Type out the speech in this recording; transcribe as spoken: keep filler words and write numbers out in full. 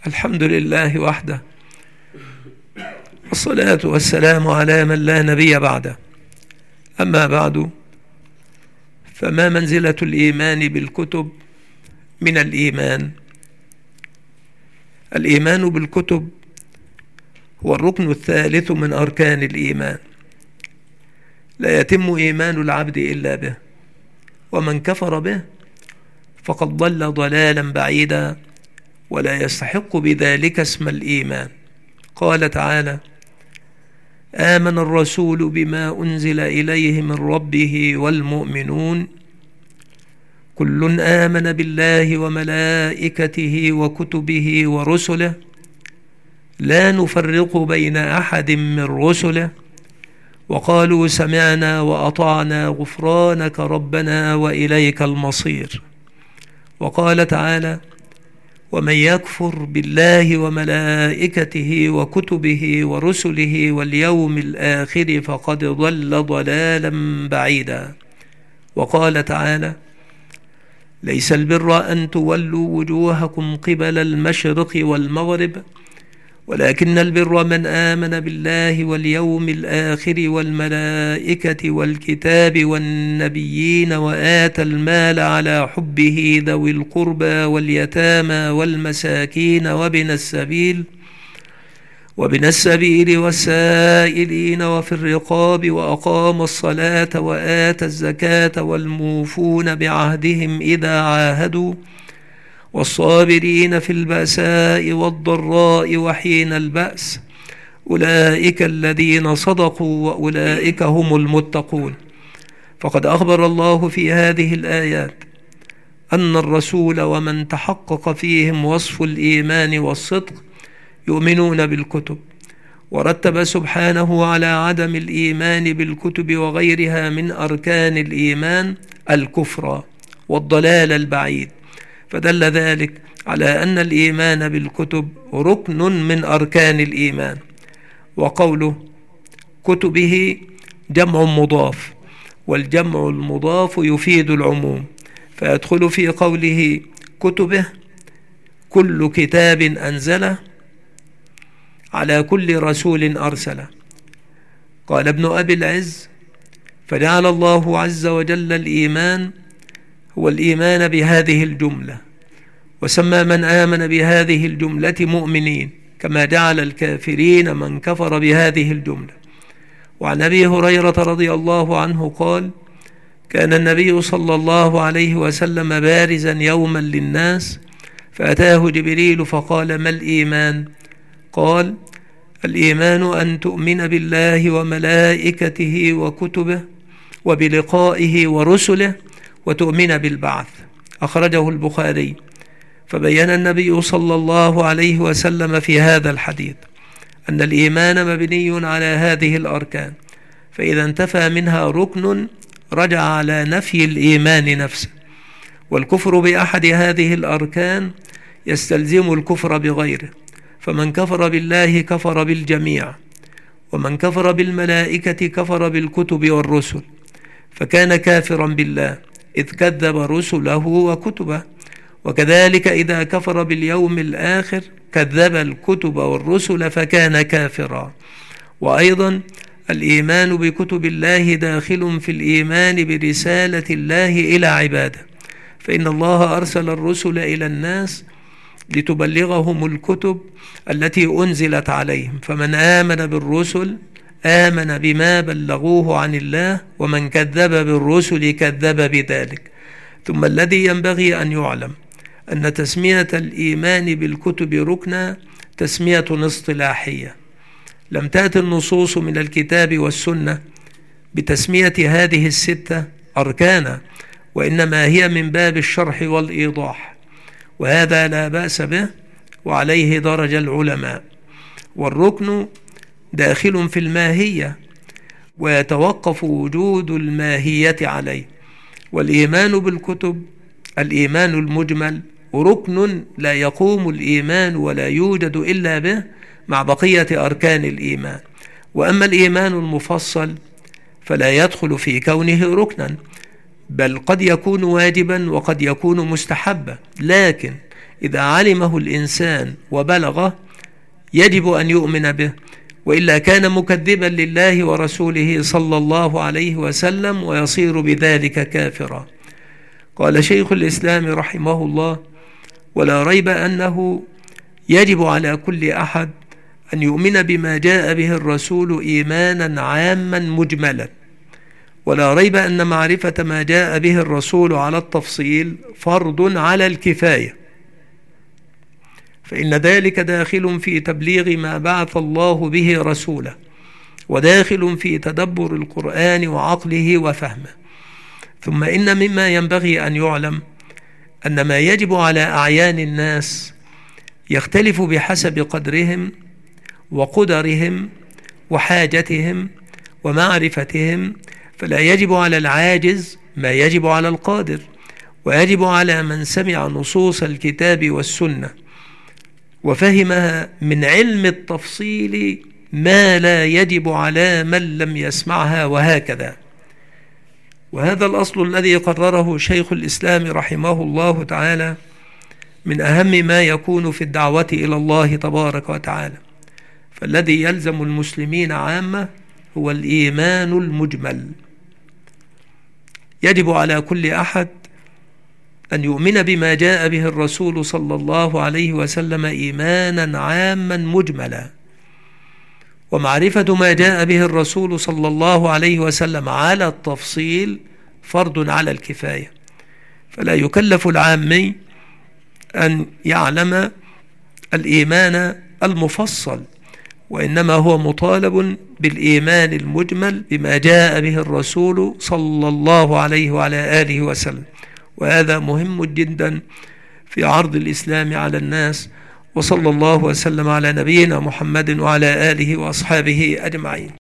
الحمد لله وحده، والصلاة والسلام على من لا نبي بعده. أما بعد، فما منزلة الإيمان بالكتب من الإيمان؟ الإيمان بالكتب هو الركن الثالث من أركان الإيمان، لا يتم إيمان العبد إلا به، ومن كفر به فقد ضل ضلالا بعيدا ولا يستحق بذلك اسم الإيمان. قال تعالى: آمن الرسول بما أنزل إليه من ربه والمؤمنون كل آمن بالله وملائكته وكتبه ورسله لا نفرق بين أحد من رسله وقالوا سمعنا وأطعنا غفرانك ربنا وإليك المصير. وقال تعالى: ومن يكفر بالله وملائكته وكتبه ورسله واليوم الآخر فقد ضل ضلالا بعيدا. وقال تعالى: ليس البر أن تولوا وجوهكم قبل المشرق والمغرب ولكن البر من آمن بالله واليوم الآخر والملائكة والكتاب والنبيين وآتى المال على حبه ذوي القربى واليتامى والمساكين وابن السبيل وابن السبيل والسائلين وفي الرقاب وأقام الصلاة وآتى الزكاة والموفون بعهدهم إذا عاهدوا والصابرين في البأساء والضراء وحين البأس أولئك الذين صدقوا وأولئك هم المتقون. فقد أخبر الله في هذه الآيات أن الرسول ومن تحقق فيهم وصف الإيمان والصدق يؤمنون بالكتب، ورتب سبحانه على عدم الإيمان بالكتب وغيرها من أركان الإيمان الكفر والضلال البعيد، فدل ذلك على أن الإيمان بالكتب ركن من أركان الإيمان. وقوله كتبه جمع مضاف، والجمع المضاف يفيد العموم، فيدخل في قوله كتبه كل كتاب أنزله على كل رسول أرسله. قال ابن أبي العز: فجعل الله عز وجل الإيمان هو الإيمان بهذه الجملة، وسمى من آمن بهذه الجملة مؤمنين، كما جعل الكافرين من كفر بهذه الجملة. وعن أبي هريرة رضي الله عنه قال: كان النبي صلى الله عليه وسلم بارزا يوما للناس فأتاه جبريل فقال: ما الإيمان؟ قال: الإيمان أن تؤمن بالله وملائكته وكتبه وبلقائه ورسله وتؤمن بالبعث. أخرجه البخاري. فبين النبي صلى الله عليه وسلم في هذا الحديث أن الإيمان مبني على هذه الأركان، فإذا انتفى منها ركن رجع على نفي الإيمان نفسه، والكفر بأحد هذه الأركان يستلزم الكفر بغيره، فمن كفر بالله كفر بالجميع، ومن كفر بالملائكة كفر بالكتب والرسل، فكان كافرا بالله إذ كذب رسله وكتبه. وكذلك إذا كفر باليوم الآخر كذب الكتب والرسل فكان كافرا. وأيضا الإيمان بكتب الله داخل في الإيمان برسالة الله إلى عباده، فإن الله أرسل الرسل إلى الناس لتبلغهم الكتب التي أنزلت عليهم، فمن آمن بالرسل آمن بما بلغوه عن الله، ومن كذب بالرسل كذب بذلك. ثم الذي ينبغي أن يعلم أن تسمية الإيمان بالكتب ركنا تسمية اصطلاحية، لم تأتي النصوص من الكتاب والسنة بتسمية هذه الستة أركانا، وإنما هي من باب الشرح والإيضاح، وهذا لا بأس به وعليه درج العلماء. والركن داخل في الماهية ويتوقف وجود الماهية عليه. والإيمان بالكتب الإيمان المجمل ركن لا يقوم الإيمان ولا يوجد إلا به مع بقية أركان الإيمان. وأما الإيمان المفصل فلا يدخل في كونه ركنا، بل قد يكون واجبا وقد يكون مستحبا، لكن إذا علمه الإنسان وبلغه يجب أن يؤمن به، وإلا كان مكذبا لله ورسوله صلى الله عليه وسلم ويصير بذلك كافرا. قال شيخ الإسلام رحمه الله: ولا ريب أنه يجب على كل أحد أن يؤمن بما جاء به الرسول إيمانا عاما مجملا، ولا ريب أن معرفة ما جاء به الرسول على التفصيل فرض على الكفاية، فإن ذلك داخل في تبليغ ما بعث الله به رسوله، وداخل في تدبر القرآن وعقله وفهمه. ثم إن مما ينبغي أن يعلم أن ما يجب على أعيان الناس يختلف بحسب قدرهم وقدرهم وحاجتهم ومعرفتهم، فلا يجب على العاجز ما يجب على القادر، ويجب على من سمع نصوص الكتاب والسنة وفهمها من علم التفصيل ما لا يجب على من لم يسمعها، وهكذا. وهذا الأصل الذي قرره شيخ الإسلام رحمه الله تعالى من أهم ما يكون في الدعوة إلى الله تبارك وتعالى، فالذي يلزم المسلمين عامة هو الإيمان المجمل. يجب على كل أحد أن يؤمن بما جاء به الرسول صلى الله عليه وسلم إيمانا عاما مجملا، ومعرفة ما جاء به الرسول صلى الله عليه وسلم على التفصيل فرض على الكفاية، فلا يكلف العامي أن يعلم الإيمان المفصل، وإنما هو مطالب بالإيمان المجمل بما جاء به الرسول صلى الله عليه وعلى آله وسلم. وهذا مهم جدا في عرض الإسلام على الناس. وصلى الله وسلم على نبينا محمد وعلى آله وأصحابه أجمعين.